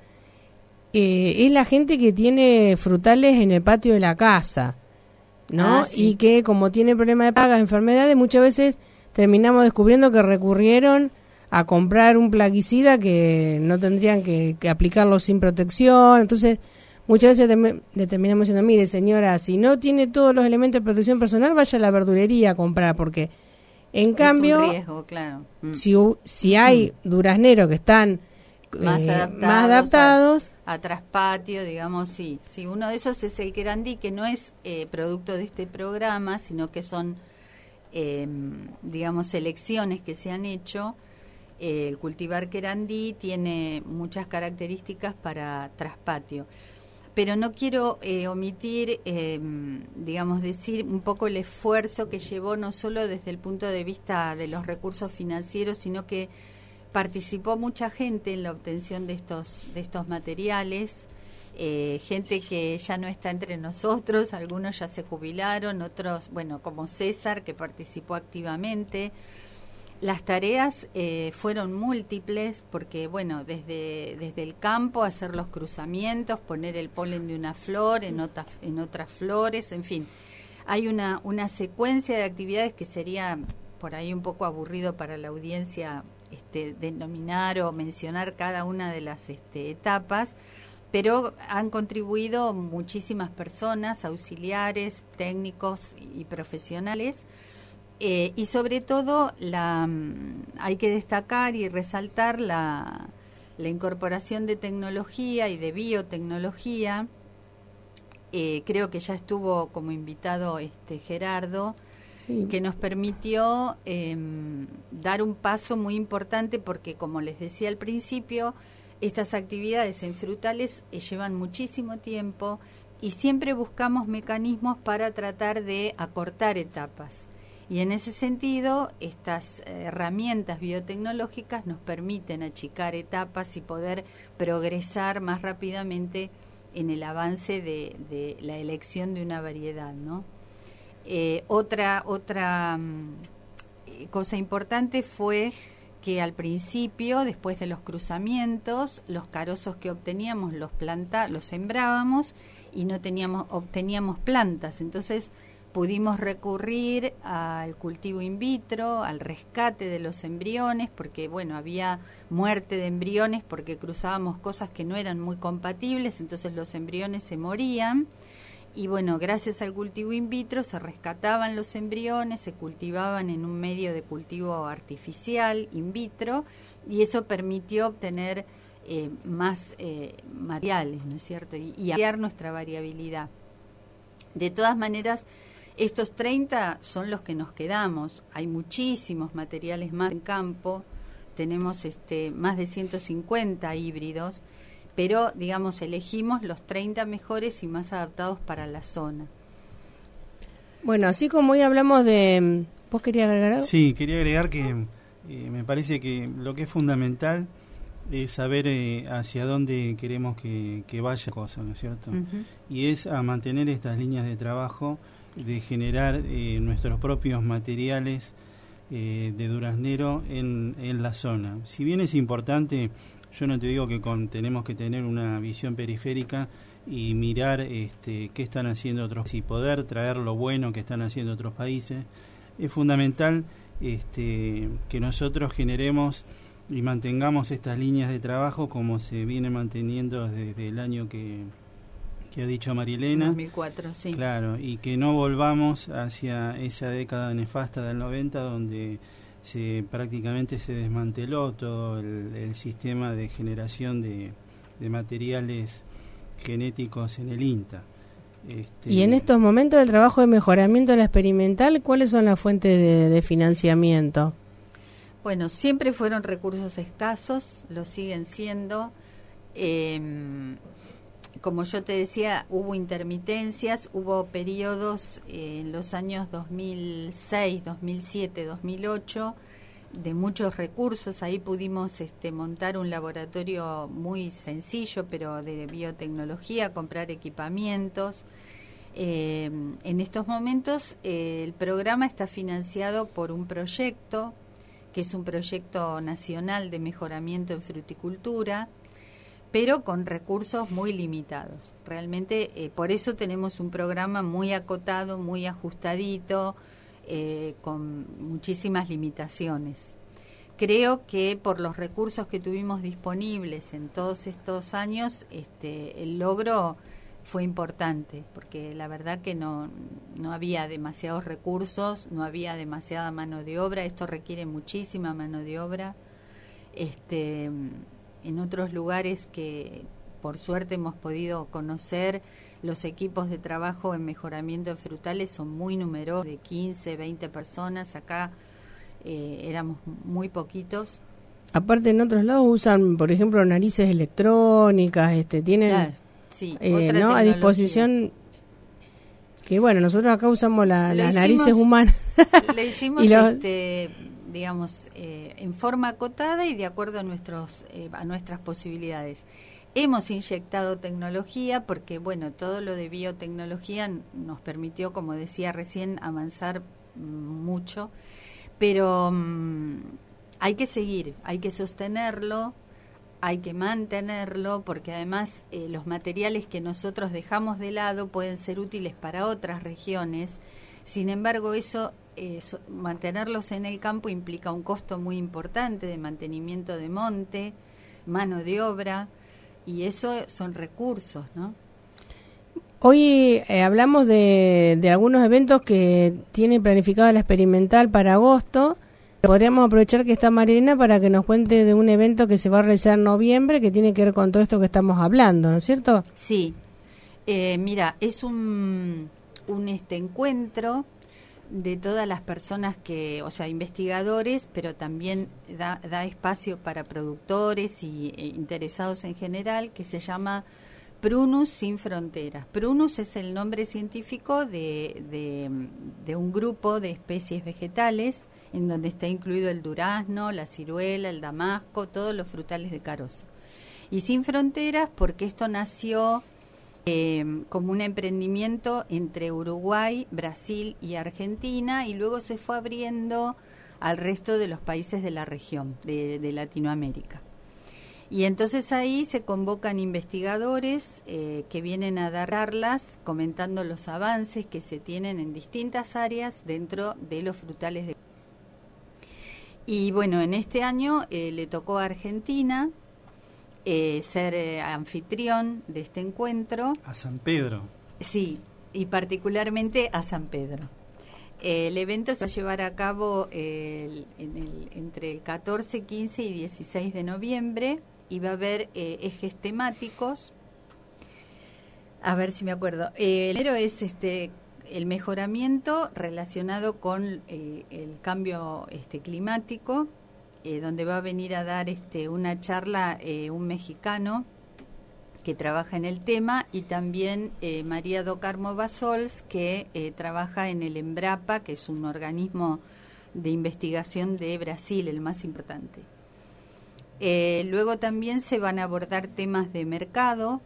eh, es la gente que tiene frutales en el patio de la casa, ¿no? Ah, sí. Y que como tiene problemas de plagas, enfermedades, muchas veces terminamos descubriendo que recurrieron a comprar un plaguicida que no tendrían que, que aplicarlo sin protección. Entonces, muchas veces te, le terminamos diciendo, mire señora, si no tiene todos los elementos de protección personal, vaya a la verdulería a comprar, porque en es cambio, un riesgo, claro. mm. si, si hay mm. durazneros que están más eh, adaptados, más adaptados a, a traspatio, digamos, sí. sí. Uno de esos es el querandí, que no es eh, producto de este programa, sino que son, eh, digamos, selecciones que se han hecho. Eh, el cultivar querandí tiene muchas características para traspatio. Pero no quiero eh, omitir, eh, digamos, decir un poco el esfuerzo que llevó no solo desde el punto de vista de los recursos financieros, sino que participó mucha gente en la obtención de estos, de estos materiales, eh, gente que ya no está entre nosotros, algunos ya se jubilaron, otros, bueno, como César, que participó activamente. Las tareas eh, fueron múltiples porque, bueno, desde, desde el campo hacer los cruzamientos, poner el polen de una flor en, otra, en otras flores, en fin. Hay una, una secuencia de actividades que sería por ahí un poco aburrido para la audiencia este, denominar o mencionar cada una de las este, etapas, pero han contribuido muchísimas personas, auxiliares, técnicos y profesionales. Eh, y sobre todo la, hay que destacar y resaltar la, la incorporación de tecnología y de biotecnología. Eh, creo que ya estuvo como invitado este Gerardo, sí, que nos permitió eh, dar un paso muy importante porque, como les decía al principio, estas actividades en frutales eh, llevan muchísimo tiempo y siempre buscamos mecanismos para tratar de acortar etapas. Y en ese sentido, estas herramientas biotecnológicas nos permiten achicar etapas y poder progresar más rápidamente en el avance de, de la elección de una variedad, ¿no? Eh, otra otra um, cosa importante fue que al principio, después de los cruzamientos, los carozos que obteníamos los planta, los sembrábamos y no teníamos obteníamos plantas. Entonces pudimos recurrir al cultivo in vitro, al rescate de los embriones, porque bueno, había muerte de embriones porque cruzábamos cosas que no eran muy compatibles, entonces los embriones se morían. Y bueno, gracias al cultivo in vitro se rescataban los embriones, se cultivaban en un medio de cultivo artificial, in vitro, y eso permitió obtener eh, más eh, materiales, ¿no es cierto? Y, y ampliar nuestra variabilidad. De todas maneras, estos treinta son los que nos quedamos. Hay muchísimos materiales más en campo, tenemos este más de ciento cincuenta híbridos, pero, digamos, elegimos los treinta mejores y más adaptados para la zona. Bueno, así como hoy hablamos de... ¿Vos querías agregar algo? Sí, quería agregar que eh, me parece que lo que es fundamental es saber eh, hacia dónde queremos que, que vaya la cosa, ¿no es cierto? Uh-huh. Y es a mantener estas líneas de trabajo, de generar eh, nuestros propios materiales eh, de duraznero en, en la zona. Si bien es importante... Yo no te digo que con, tenemos que tener una visión periférica y mirar este, qué están haciendo otros y poder traer lo bueno que están haciendo otros países. Es fundamental este, que nosotros generemos y mantengamos estas líneas de trabajo como se viene manteniendo desde el año que, que ha dicho Marilena. dos mil cuatro, sí. Claro, y que no volvamos hacia esa década nefasta del noventa donde... Se, prácticamente se desmanteló todo el, el sistema de generación de, de materiales genéticos en el INTA. Este, y en estos momentos del trabajo de mejoramiento de la experimental, ¿cuáles son las fuentes de, de financiamiento? Bueno, siempre fueron recursos escasos, lo siguen siendo. Eh, como yo te decía, hubo intermitencias, hubo periodos eh, en los años dos mil seis, dos mil siete, dos mil ocho de muchos recursos. Ahí pudimos este, montar un laboratorio muy sencillo, pero de biotecnología, comprar equipamientos. Eh, en estos momentos eh, el programa está financiado por un proyecto, que es un proyecto nacional de mejoramiento en fruticultura, pero con recursos muy limitados. Realmente, eh, por eso tenemos un programa muy acotado, muy ajustadito, eh, con muchísimas limitaciones. Creo que por los recursos que tuvimos disponibles en todos estos años, este, el logro fue importante, porque la verdad que no, no había demasiados recursos, no había demasiada mano de obra. Esto requiere muchísima mano de obra. Este... En otros lugares que por suerte hemos podido conocer, los equipos de trabajo en mejoramiento de frutales son muy numerosos, de quince, veinte personas. Acá eh, éramos muy poquitos. Aparte, en otros lados usan, por ejemplo, narices electrónicas, este, tienen claro, sí, eh, otra ¿no? a disposición. Que bueno, nosotros acá usamos la, las hicimos, narices humanas. Le hicimos los, este... digamos, eh, en forma acotada y de acuerdo a nuestros eh, a nuestras posibilidades. Hemos inyectado tecnología porque, bueno, todo lo de biotecnología nos permitió, como decía recién, avanzar mucho, pero um, hay que seguir, hay que sostenerlo, hay que mantenerlo, porque además eh, los materiales que nosotros dejamos de lado pueden ser útiles para otras regiones. Sin embargo, eso Eh, so, mantenerlos en el campo implica un costo muy importante de mantenimiento de monte, mano de obra, y eso son recursos, ¿no? Hoy eh, hablamos de, de algunos eventos que tiene planificada la experimental para agosto. Podríamos aprovechar que está Marilena para que nos cuente de un evento que se va a realizar en noviembre que tiene que ver con todo esto que estamos hablando, ¿no es cierto? Sí. Eh, mira, es un, un este encuentro de todas las personas que, o sea, investigadores, pero también da, da espacio para productores y e interesados en general, que se llama Prunus sin fronteras. Prunus es el nombre científico de, de, de un grupo de especies vegetales en donde está incluido el durazno, la ciruela, el damasco, todos los frutales de carozo. Y sin fronteras porque esto nació eh, como un emprendimiento entre Uruguay, Brasil y Argentina, y luego se fue abriendo al resto de los países de la región, de, de Latinoamérica. Y entonces ahí se convocan investigadores eh, que vienen a darlas comentando los avances que se tienen en distintas áreas dentro de los frutales de... Y bueno, en este año eh, le tocó a Argentina eh, ser eh, anfitrión de este encuentro. A San Pedro. Sí, y particularmente a San Pedro. Eh, el evento se va a llevar a cabo eh, el, en el, entre el catorce, quince y dieciséis de noviembre. Y va a haber eh, ejes temáticos. A ver si me acuerdo. Eh, el primero es este el mejoramiento relacionado con el, el cambio este climático, eh, donde va a venir a dar este una charla eh, un mexicano que trabaja en el tema, y también eh, María do Carmo Basols, que eh, trabaja en el Embrapa, que es un organismo de investigación de Brasil, el más importante. Eh, luego también se van a abordar temas de mercado,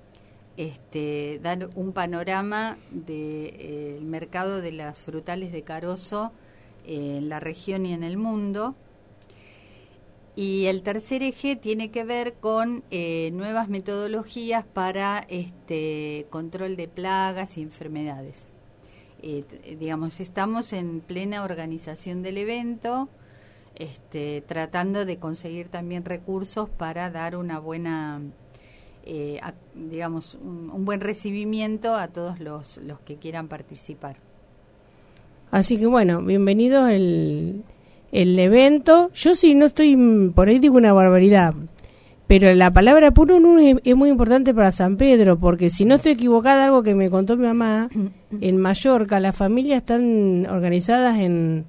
este, dar un panorama del de, eh, mercado de las frutales de carozo eh, en la región y en el mundo. Y el tercer eje tiene que ver con eh, nuevas metodologías para este control de plagas y enfermedades. Eh, digamos, estamos en plena organización del evento. Este, tratando de conseguir también recursos para dar una buena, eh, a, digamos, un, un buen recibimiento a todos los, los que quieran participar. Así que bueno, bienvenidos el, el evento. Yo sí no estoy, por ahí digo una barbaridad, pero la palabra Prunus es, es muy importante para San Pedro, porque si no estoy equivocada, algo que me contó mi mamá, en Mallorca las familias están organizadas en...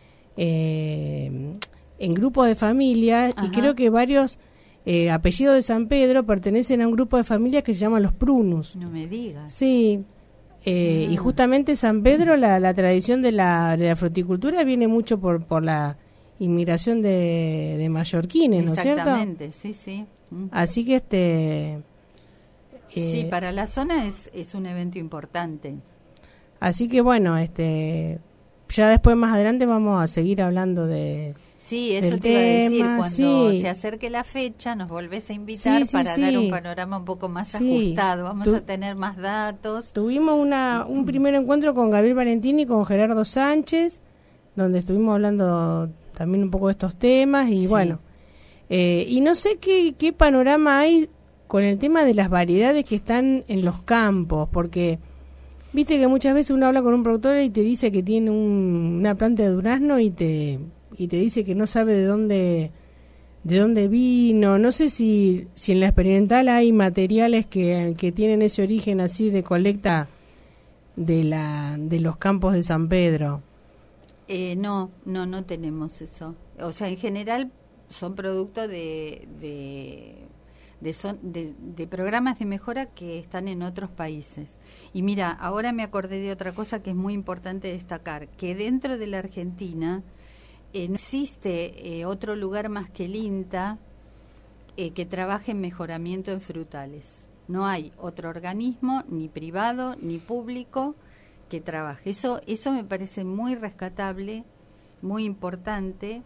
Eh, en grupos de familias. Ajá. Y creo que varios eh, apellidos de San Pedro pertenecen a un grupo de familias que se llama los Prunus. No me digas. Sí, eh, ah. y justamente San Pedro, la, la tradición de la, de la fruticultura viene mucho por, por la inmigración de, de mallorquines, ¿no es cierto? Exactamente, sí, sí. Mm. Así que este... Eh, sí, para la zona es, es un evento importante. Así que bueno, este... ya después más adelante vamos a seguir hablando de sí, eso te tema, iba a decir, cuando sí. se acerque la fecha nos volvés a invitar sí, sí, para sí. dar un panorama un poco más sí. ajustado, vamos tu- a tener más datos. Tuvimos una un primer encuentro con Gabriel Valentini y con Gerardo Sánchez, donde estuvimos hablando también un poco de estos temas y sí. bueno, eh, y no sé qué, qué panorama hay con el tema de las variedades que están en los campos, porque... Viste que muchas veces uno habla con un productor y te dice que tiene un, una planta de durazno y te y te dice que no sabe de dónde de dónde vino. No sé si si en la experimental hay materiales que, que tienen ese origen así de colecta de la de los campos de San Pedro. Eh, no, no, no tenemos eso. O sea, en general son producto de de De, son, de, de programas de mejora que están en otros países. Y mira, ahora me acordé de otra cosa que es muy importante destacar, que dentro de la Argentina eh, no existe eh, otro lugar más que el INTA eh, que trabaje en mejoramiento en frutales. No hay otro organismo, ni privado, ni público, que trabaje. Eso, eso me parece muy rescatable, muy importante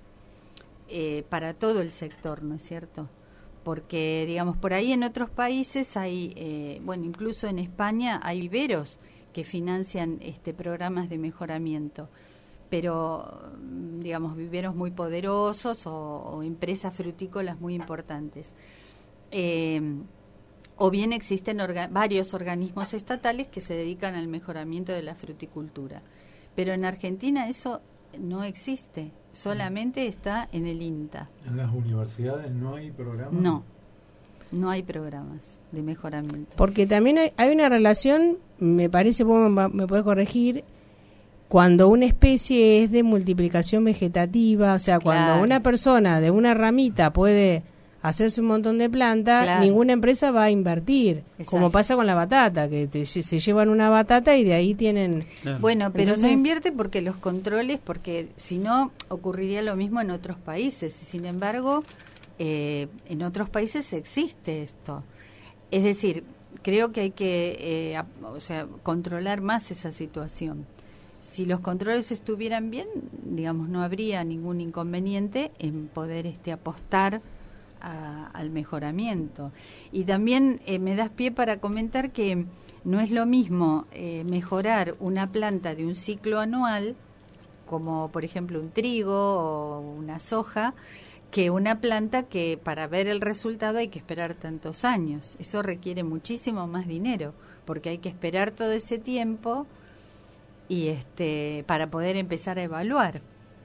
eh, para todo el sector, ¿no es cierto? Porque, digamos, por ahí en otros países hay, eh, bueno, incluso en España hay viveros que financian este programas de mejoramiento, pero, digamos, viveros muy poderosos o, o empresas frutícolas muy importantes. Eh, o bien existen orga- varios organismos estatales que se dedican al mejoramiento de la fruticultura. Pero en Argentina eso no existe, solamente está en el INTA. ¿En las universidades no hay programas? No, no hay programas de mejoramiento. Porque también hay, hay una relación, me parece, vos me, me podés corregir, cuando una especie es de multiplicación vegetativa, o sea, cuando Claro. una persona de una ramita puede hacerse un montón de plantas, Claro. ninguna empresa va a invertir, Exacto. como pasa con la batata, que te- se llevan una batata y de ahí tienen... Claro. Bueno, pero Entonces- no invierte porque los controles, porque si no ocurriría lo mismo en otros países. Y sin embargo, eh, en otros países existe esto. Es decir, creo que hay que, eh, ap- o sea, controlar más esa situación. Si los controles estuvieran bien, digamos, no habría ningún inconveniente en poder este apostar a- al mejoramiento. Y también eh, me das pie para comentar que no es lo mismo eh, mejorar una planta de un ciclo anual, como por ejemplo un trigo o una soja, que una planta que para ver el resultado hay que esperar tantos años. Eso requiere muchísimo más dinero, porque hay que esperar todo ese tiempo y este para poder empezar a evaluar.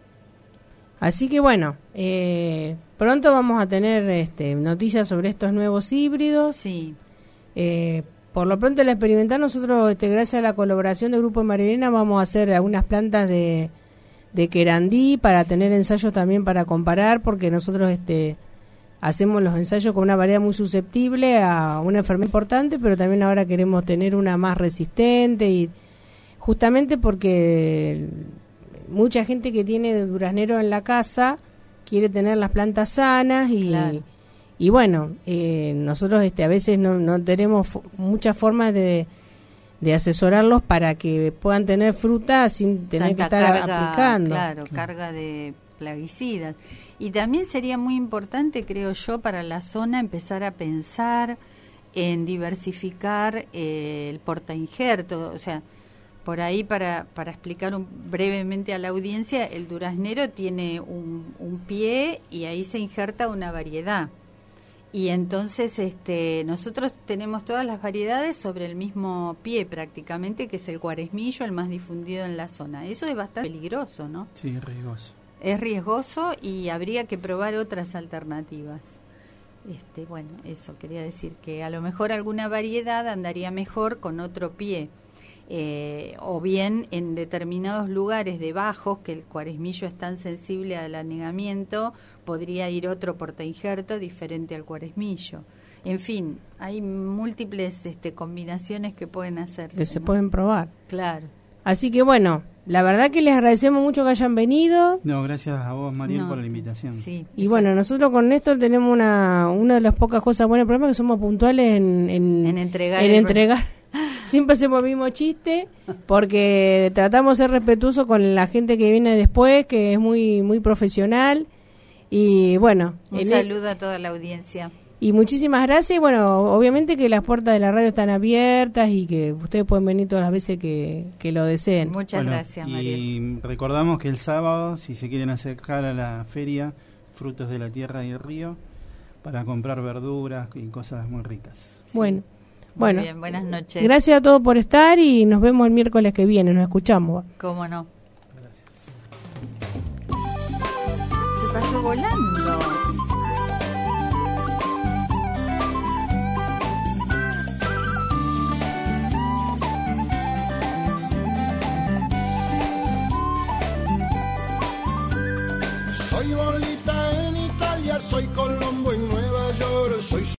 Así que bueno, eh, pronto vamos a tener este, noticias sobre estos nuevos híbridos. Sí, Eh, por lo pronto, el experimentar, nosotros, este, gracias a la colaboración del Grupo de Marilena, vamos a hacer algunas plantas de, de querandí para tener ensayos también para comparar, porque nosotros este, hacemos los ensayos con una variedad muy susceptible a una enfermedad importante, pero también ahora queremos tener una más resistente, y justamente porque mucha gente que tiene duraznero en la casa quiere tener las plantas sanas y... Claro. Y bueno, eh, nosotros este, a veces no, no tenemos fo- muchas formas de, de asesorarlos para que puedan tener fruta sin tener tanta que estar carga, aplicando. Claro, carga de plaguicidas. Y también sería muy importante, creo yo, para la zona empezar a pensar en diversificar eh, el portainjerto. O sea, por ahí para, para explicar un, brevemente a la audiencia, el duraznero tiene un, un pie y ahí se injerta una variedad. Y entonces este, nosotros tenemos todas las variedades sobre el mismo pie prácticamente, que es el cuaresmillo, el más difundido en la zona. Eso es bastante peligroso, ¿no? Sí, riesgoso. Es riesgoso y habría que probar otras alternativas. Este, bueno, eso quería decir, que a lo mejor alguna variedad andaría mejor con otro pie. Eh, o bien en determinados lugares de bajos, que el cuaresmillo es tan sensible al anegamiento, podría ir otro portainjerto diferente al cuaresmillo. En fin, hay múltiples este, combinaciones que pueden hacerse, Que se ¿no? pueden probar. Claro. Así que bueno, la verdad que les agradecemos mucho que hayan venido. No, gracias a vos, Mariel, No, por la invitación. Sí, Y exacto. bueno, nosotros con Néstor tenemos una una de las pocas cosas buenas del programa, que somos puntuales en, en, En entregar en el- entregar. Siempre hacemos el mismo chiste, porque tratamos de ser respetuosos con la gente que viene después, que es muy muy profesional. Y bueno, Un en- saludo a toda la audiencia. y muchísimas gracias. Y bueno, obviamente que las puertas de la radio están abiertas y que ustedes pueden venir todas las veces que, que lo deseen. Muchas Bueno, gracias, Mariel. y recordamos que el sábado, si se quieren acercar a la feria Frutos de la Tierra y el Río, para comprar verduras y cosas muy ricas. Bueno, Muy bueno, bien, buenas noches. gracias a todos por estar y nos vemos el miércoles que viene. Nos escuchamos. ¿Cómo no? Gracias. Se pasó volando. Soy bolita en Italia, soy colombiano.